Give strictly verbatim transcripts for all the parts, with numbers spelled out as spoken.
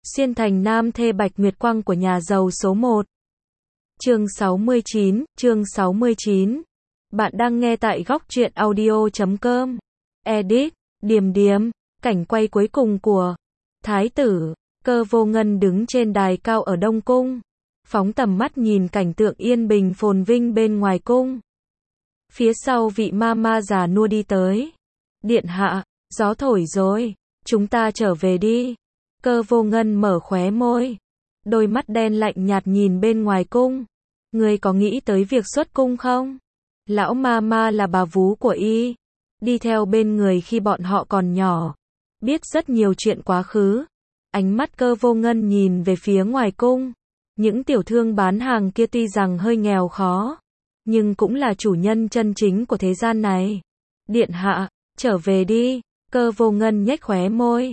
Xuyên thành nam thê Bạch Nguyệt Quang của nhà giàu số một. Chương sáu mươi chín, chương sáu mươi chín. Bạn đang nghe tại góc truyện audio chấm com. Edit, Điềm Điềm, cảnh quay cuối cùng của Thái tử, Cơ Vô Ngân đứng trên đài cao ở Đông Cung, phóng tầm mắt nhìn cảnh tượng yên bình phồn vinh bên ngoài cung. Phía sau vị ma ma già nua đi tới. Điện hạ, gió thổi rồi, chúng ta trở về đi. Cơ Vô Ngân mở khóe môi, đôi mắt đen lạnh nhạt nhìn bên ngoài cung. Ngươi có nghĩ tới việc xuất cung không? Lão ma ma là bà vú của y, đi theo bên người khi bọn họ còn nhỏ, biết rất nhiều chuyện quá khứ. Ánh mắt Cơ Vô Ngân nhìn về phía ngoài cung. Những tiểu thương bán hàng kia tuy rằng hơi nghèo khó, nhưng cũng là chủ nhân chân chính của thế gian này. Điện hạ, trở về đi. Cơ Vô Ngân nhếch khóe môi.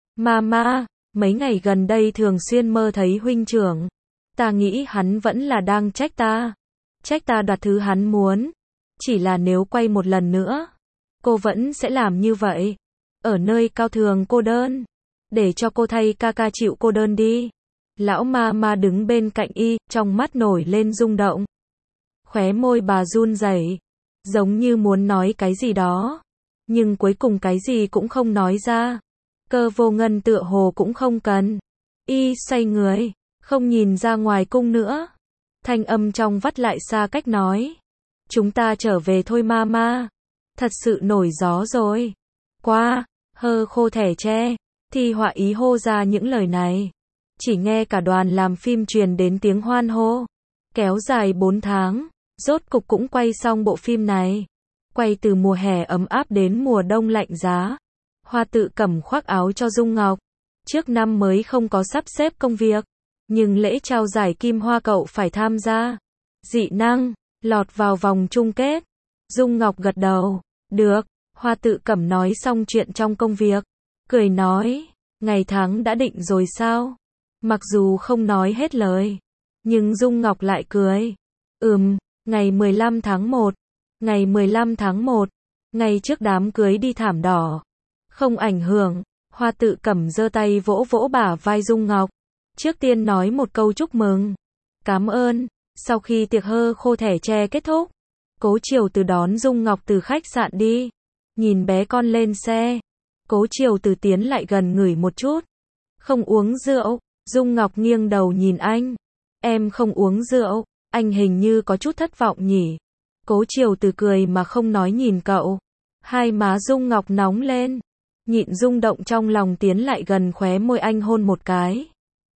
Mama, mấy ngày gần đây thường xuyên mơ thấy huynh trưởng. Ta nghĩ hắn vẫn là đang trách ta. Trách ta đoạt thứ hắn muốn. Chỉ là nếu quay một lần nữa, cô vẫn sẽ làm như vậy. Ở nơi cao thường cô đơn. Để cho cô thay ca ca chịu cô đơn đi. Lão ma ma đứng bên cạnh y, trong mắt nổi lên rung động. Khóe môi bà run rẩy, giống như muốn nói cái gì đó, nhưng cuối cùng cái gì cũng không nói ra. Cơ Vô Ngân tựa hồ cũng không cần. Y xoay người, không nhìn ra ngoài cung nữa. Thanh âm trong vắt lại xa cách nói. Chúng ta trở về thôi mama. Thật sự nổi gió rồi. Qua, hơ khô thẻ tre. Thi họa ý hô ra những lời này. Chỉ nghe cả đoàn làm phim truyền đến tiếng hoan hô. Kéo dài bốn tháng, rốt cục cũng quay xong bộ phim này. Quay từ mùa hè ấm áp đến mùa đông lạnh giá. Hoa Tự Cẩm khoác áo cho Dung Ngọc. Trước năm mới không có sắp xếp công việc, nhưng lễ trao giải Kim Hoa cậu phải tham gia. Dị năng, lọt vào vòng chung kết. Dung Ngọc gật đầu. Được. Hoa Tự Cẩm nói xong chuyện trong công việc, cười nói, ngày tháng đã định rồi sao? Mặc dù không nói hết lời, nhưng Dung Ngọc lại cười. Ừm, ngày mười lăm tháng một. Ngày mười lăm tháng một, ngày trước đám cưới đi thảm đỏ. Không ảnh hưởng. Hoa Tự Cẩm giơ tay vỗ vỗ bả vai Dung Ngọc. Trước tiên nói một câu chúc mừng. Cảm ơn. Sau khi tiệc hơ khô thẻ tre kết thúc, Cố Triều Từ đón Dung Ngọc từ khách sạn đi. Nhìn bé con lên xe, Cố Triều Từ tiến lại gần ngửi một chút. Không uống rượu. Dung Ngọc nghiêng đầu nhìn anh. Em không uống rượu. Anh hình như có chút thất vọng nhỉ. Cố Triều Từ cười mà không nói nhìn cậu. Hai má Dung Ngọc nóng lên. Nhịn rung động trong lòng tiến lại gần khóe môi anh hôn một cái.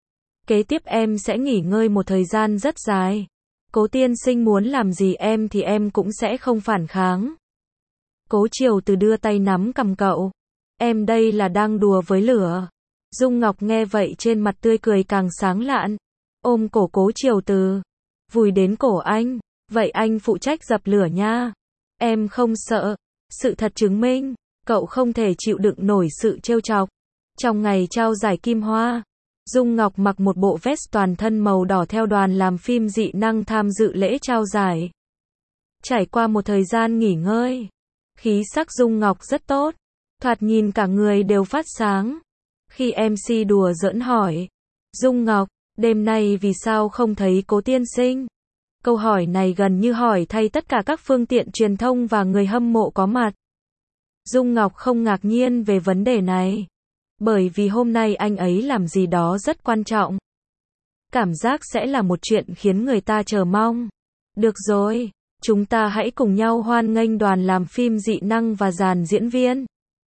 Kế tiếp em sẽ nghỉ ngơi một thời gian rất dài. Cố tiên sinh muốn làm gì em thì em cũng sẽ không phản kháng. Cố Triều Từ đưa tay nắm cằm cậu. Em đây là đang đùa với lửa. Dung Ngọc nghe vậy trên mặt tươi cười càng sáng lạn. Ôm cổ Cố Triều Từ, vùi đến cổ anh. Vậy anh phụ trách dập lửa nha. Em không sợ. Sự thật chứng minh, cậu không thể chịu đựng nổi sự trêu chọc. Trong ngày trao giải Kim Hoa, Dung Ngọc mặc một bộ vest toàn thân màu đỏ theo đoàn làm phim dị năng tham dự lễ trao giải. Trải qua một thời gian nghỉ ngơi, khí sắc Dung Ngọc rất tốt, thoạt nhìn cả người đều phát sáng. Khi em xê đùa giỡn hỏi, Dung Ngọc, đêm nay vì sao không thấy Cố tiên sinh? Câu hỏi này gần như hỏi thay tất cả các phương tiện truyền thông và người hâm mộ có mặt. Dung Ngọc không ngạc nhiên về vấn đề này, bởi vì hôm nay anh ấy làm gì đó rất quan trọng. Cảm giác sẽ là một chuyện khiến người ta chờ mong. Được rồi, chúng ta hãy cùng nhau hoan nghênh đoàn làm phim dị năng và dàn diễn viên.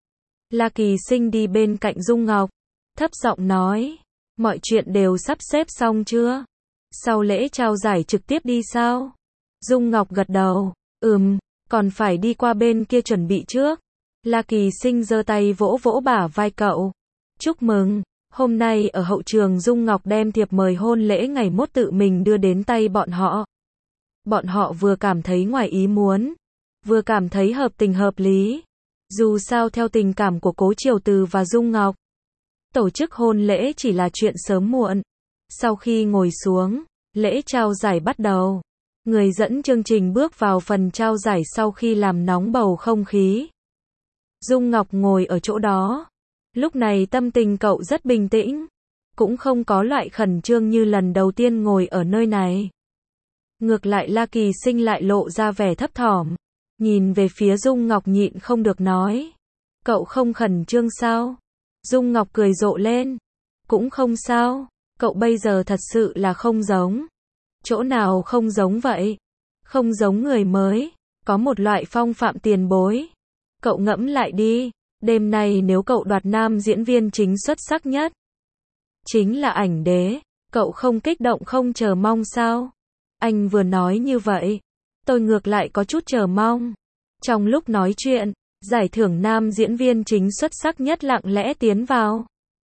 La Kỳ Sinh đi bên cạnh Dung Ngọc, thấp giọng nói, mọi chuyện đều sắp xếp xong chưa? Sau lễ trao giải trực tiếp đi sao? Dung Ngọc gật đầu, ừm, còn phải đi qua bên kia chuẩn bị trước. La Kỳ Sinh giơ tay vỗ vỗ bả vai cậu. Chúc mừng, hôm nay ở hậu trường Dung Ngọc đem thiệp mời hôn lễ ngày mốt tự mình đưa đến tay bọn họ. Bọn họ vừa cảm thấy ngoài ý muốn, vừa cảm thấy hợp tình hợp lý. Dù sao theo tình cảm của Cố Triều Từ và Dung Ngọc, tổ chức hôn lễ chỉ là chuyện sớm muộn. Sau khi ngồi xuống, lễ trao giải bắt đầu. Người dẫn chương trình bước vào phần trao giải sau khi làm nóng bầu không khí. Dung Ngọc ngồi ở chỗ đó. Lúc này tâm tình cậu rất bình tĩnh. cũng không có loại khẩn trương như lần đầu tiên ngồi ở nơi này. Ngược lại La Kỳ Sinh lại lộ ra vẻ thấp thỏm, nhìn về phía Dung Ngọc nhịn không được nói. Cậu không khẩn trương sao? Dung Ngọc cười rộ lên. Cũng không sao, cậu bây giờ thật sự là không giống. Chỗ nào không giống vậy? Không giống người mới, có một loại phong phạm tiền bối. Cậu ngẫm lại đi, đêm nay nếu cậu đoạt nam diễn viên chính xuất sắc nhất, chính là ảnh đế, cậu không kích động không chờ mong sao? Anh vừa nói như vậy, tôi ngược lại có chút chờ mong. Trong lúc nói chuyện, giải thưởng nam diễn viên chính xuất sắc nhất lặng lẽ tiến vào.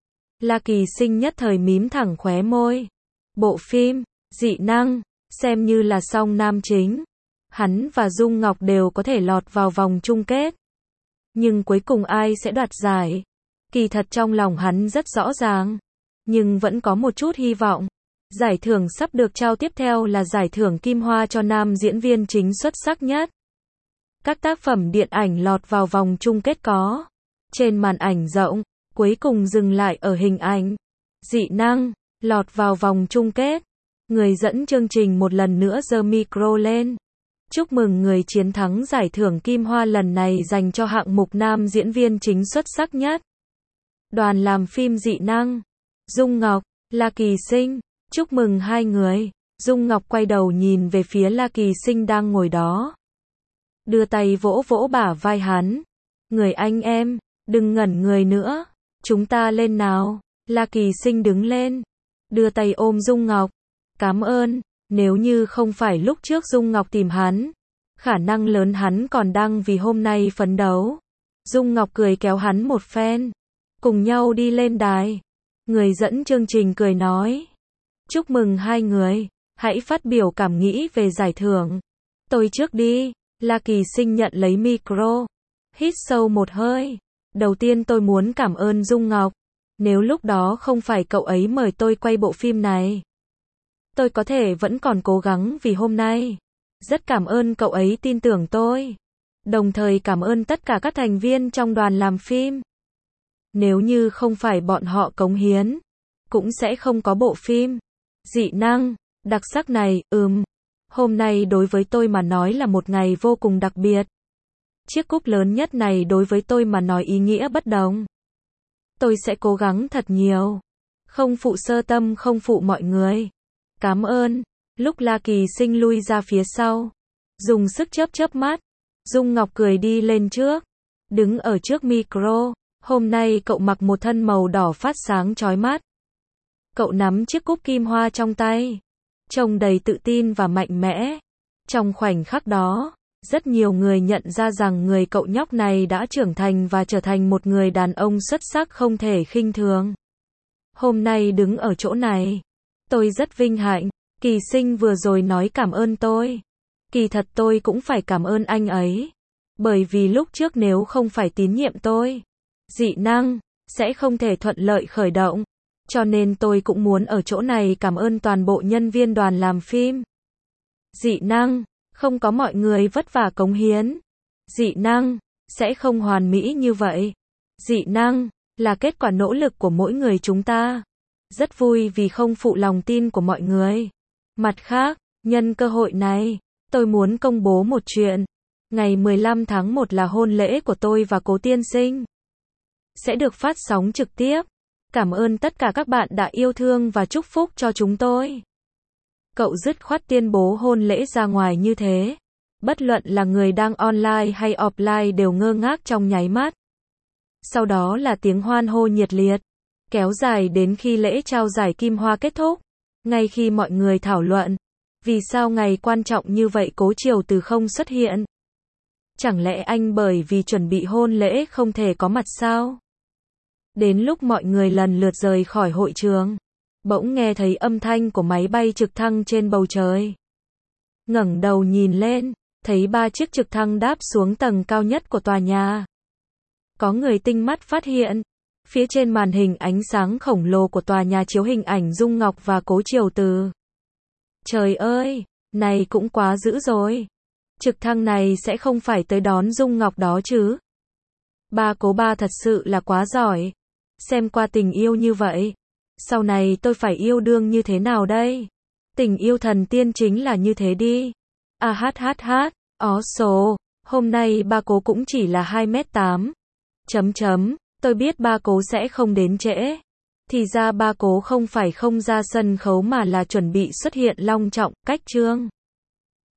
La Kỳ Sinh nhất thời mím thẳng khóe môi. Bộ phim Dị Năng xem như là song nam chính, hắn và Dung Ngọc đều có thể lọt vào vòng chung kết. Nhưng cuối cùng ai sẽ đoạt giải? Kỳ thật trong lòng hắn rất rõ ràng, nhưng vẫn có một chút hy vọng. Giải thưởng sắp được trao tiếp theo là giải thưởng Kim Hoa cho nam diễn viên chính xuất sắc nhất. Các tác phẩm điện ảnh lọt vào vòng chung kết có trên màn ảnh rộng, cuối cùng dừng lại ở hình ảnh. Dị Năng lọt vào vòng chung kết. Người dẫn chương trình một lần nữa giơ micro lên. Chúc mừng người chiến thắng giải thưởng Kim Hoa lần này dành cho hạng mục nam diễn viên chính xuất sắc nhất. Đoàn làm phim Dị Năng, Dung Ngọc, La Kỳ Sinh. Chúc mừng hai người. Dung Ngọc quay đầu nhìn về phía La Kỳ Sinh đang ngồi đó. Đưa tay vỗ vỗ bả vai hắn. Người anh em, đừng ngẩn người nữa. Chúng ta lên nào. La Kỳ Sinh đứng lên. Đưa tay ôm Dung Ngọc. Cảm ơn. Nếu như không phải lúc trước Dung Ngọc tìm hắn, khả năng lớn hắn còn đang vì hôm nay phấn đấu. Dung Ngọc cười kéo hắn một phen. Cùng nhau đi lên đài. Người dẫn chương trình cười nói. Chúc mừng hai người. Hãy phát biểu cảm nghĩ về giải thưởng. Tôi trước đi. La Kỳ Sinh nhận lấy micro. Hít sâu một hơi. Đầu tiên tôi muốn cảm ơn Dung Ngọc. Nếu lúc đó không phải cậu ấy mời tôi quay bộ phim này, tôi có thể vẫn còn cố gắng vì hôm nay. Rất cảm ơn cậu ấy tin tưởng tôi. Đồng thời cảm ơn tất cả các thành viên trong đoàn làm phim. Nếu như không phải bọn họ cống hiến, cũng sẽ không có bộ phim Dị Năng đặc sắc này. Ừm, hôm nay đối với tôi mà nói là một ngày vô cùng đặc biệt. Chiếc cúp lớn nhất này đối với tôi mà nói ý nghĩa bất đồng. Tôi sẽ cố gắng thật nhiều. Không phụ sơ tâm, không phụ mọi người. Cảm ơn. Lúc La Kỳ Sinh lui ra phía sau, dùng sức chớp chớp mắt, Dung Ngọc cười đi lên trước, đứng ở trước micro. Hôm nay cậu mặc một thân màu đỏ phát sáng chói mắt. Cậu nắm chiếc cúp kim hoa trong tay, trông đầy tự tin và mạnh mẽ. Trong khoảnh khắc đó, rất nhiều người nhận ra rằng người cậu nhóc này đã trưởng thành và trở thành một người đàn ông xuất sắc không thể khinh thường. Hôm nay đứng ở chỗ này, tôi rất vinh hạnh. Kỳ Sinh vừa rồi nói cảm ơn tôi. Kỳ thật tôi cũng phải cảm ơn anh ấy. Bởi vì lúc trước nếu không phải tín nhiệm tôi, Dị Năng sẽ không thể thuận lợi khởi động. Cho nên tôi cũng muốn ở chỗ này cảm ơn toàn bộ nhân viên đoàn làm phim. Dị Năng không có mọi người vất vả cống hiến, Dị Năng sẽ không hoàn mỹ như vậy. Dị Năng là kết quả nỗ lực của mỗi người chúng ta. Rất vui vì không phụ lòng tin của mọi người. Mặt khác, nhân cơ hội này, tôi muốn công bố một chuyện. Ngày mười lăm tháng một là hôn lễ của tôi và Cố tiên sinh. Sẽ được phát sóng trực tiếp. Cảm ơn tất cả các bạn đã yêu thương và chúc phúc cho chúng tôi. Cậu dứt khoát tuyên bố hôn lễ ra ngoài như thế. Bất luận là người đang online hay offline đều ngơ ngác trong nháy mắt. Sau đó là tiếng hoan hô nhiệt liệt, kéo dài đến khi lễ trao giải Kim Hoa kết thúc. Ngay khi mọi người thảo luận, vì sao ngày quan trọng như vậy Cố Triều Từ không xuất hiện? Chẳng lẽ anh bởi vì chuẩn bị hôn lễ không thể có mặt sao? Đến lúc mọi người lần lượt rời khỏi hội trường, bỗng nghe thấy âm thanh của máy bay trực thăng trên bầu trời. Ngẩng đầu nhìn lên, thấy ba chiếc trực thăng đáp xuống tầng cao nhất của tòa nhà. Có người tinh mắt phát hiện, phía trên màn hình ánh sáng khổng lồ của tòa nhà chiếu hình ảnh Dung Ngọc và Cố Triều Từ. Trời ơi, này cũng quá dữ rồi. Trực thăng này sẽ không phải tới đón Dung Ngọc đó chứ? Ba Cố ba thật sự là quá giỏi. Xem qua tình yêu như vậy, Sau này tôi phải yêu đương như thế nào đây? Tình yêu thần tiên chính là như thế đi. À hát hát hát, ó số, hôm nay ba cố cũng chỉ là hai mét tám. Chấm chấm, tôi biết ba cố sẽ không đến trễ. Thì ra ba cố không phải không ra sân khấu mà là chuẩn bị xuất hiện long trọng, cách chương.